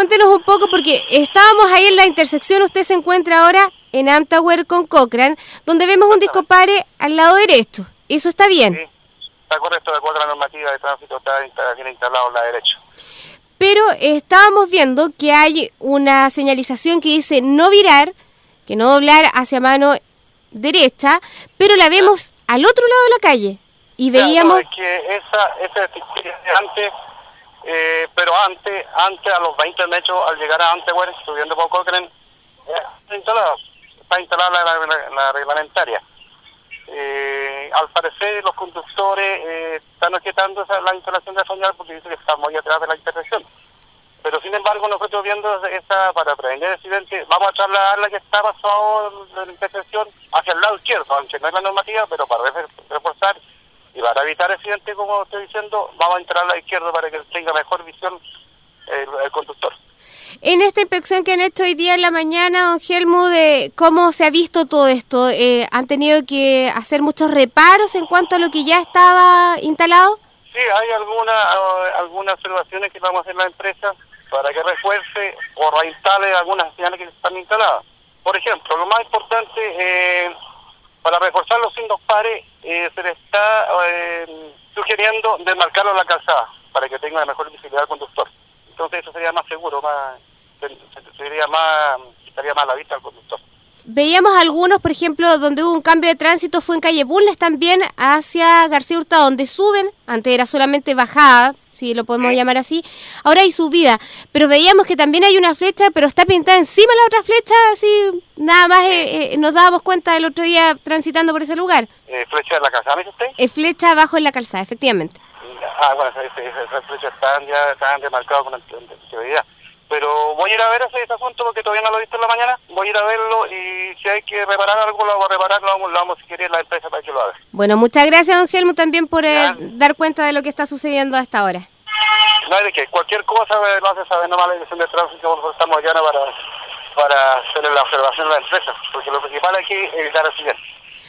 cuéntenos un poco, porque estábamos ahí en la intersección, usted se encuentra ahora en Amtower con Cochrane, donde vemos un disco pare al lado derecho. ¿Eso está bien? Sí, está correcto, de acuerdo a la normativa de tránsito, está bien instalado en la derecha. Pero estábamos viendo que hay una señalización que dice no virar, que no doblar hacia mano derecha, pero la vemos al otro lado de la calle. Y veíamos... No, es que esa antes, pero antes a los 20 metros, al llegar a Amtower, subiendo por Cochrane, está instalada la reglamentaria. Al parecer los conductores están objetando la instalación de la señal porque dicen que está muy atrás de la intersección. Pero sin embargo nosotros viendo esa para prevenir accidentes vamos a trasladarla que está pasado de la intersección hacia el lado izquierdo, aunque no es la normativa, pero para reforzar y para evitar accidentes, como estoy diciendo, vamos a entrar a la izquierda para que tenga mejor visión el conductor. En esta inspección que han hecho hoy día en la mañana, don Helmut, ¿cómo se ha visto todo esto? ¿Han tenido que hacer muchos reparos en cuanto a lo que ya estaba instalado? Sí, hay algunas observaciones que vamos a hacer en la empresa para que refuerce o reinstale algunas señales que están instaladas. Por ejemplo, lo más importante, para reforzar los signos pares, se le está sugiriendo desmarcarlo en la calzada para que tenga mejor visibilidad al conductor. Entonces eso sería más seguro, estaría más a la vista al conductor. Veíamos algunos, por ejemplo, donde hubo un cambio de tránsito fue en calle Bulnes también hacia García Hurtado, donde suben, antes era solamente bajada, si lo podemos llamar así, ahora hay subida, pero veíamos que también hay una flecha, pero está pintada encima de la otra flecha, así nada más nos dábamos cuenta el otro día transitando por ese lugar. ¿Flecha de la calzada, me dice usted? Flecha abajo en la calzada, efectivamente. Bueno, esas flechas están demarcadas con anterioridad. Pero voy a ir a ver ese asunto porque todavía no lo he visto en la mañana. Voy a ir a verlo y si hay que reparar algo, lo vamos a reparar, lo vamos si quiere la empresa para que lo haga. Bueno, muchas gracias, don Helmut, también por dar cuenta de lo que está sucediendo a esta hora. No hay de qué. Cualquier cosa lo hace saber nomás la dirección de tránsito, nosotros estamos allá para hacer la observación de la empresa, porque lo principal aquí es evitar accidentes.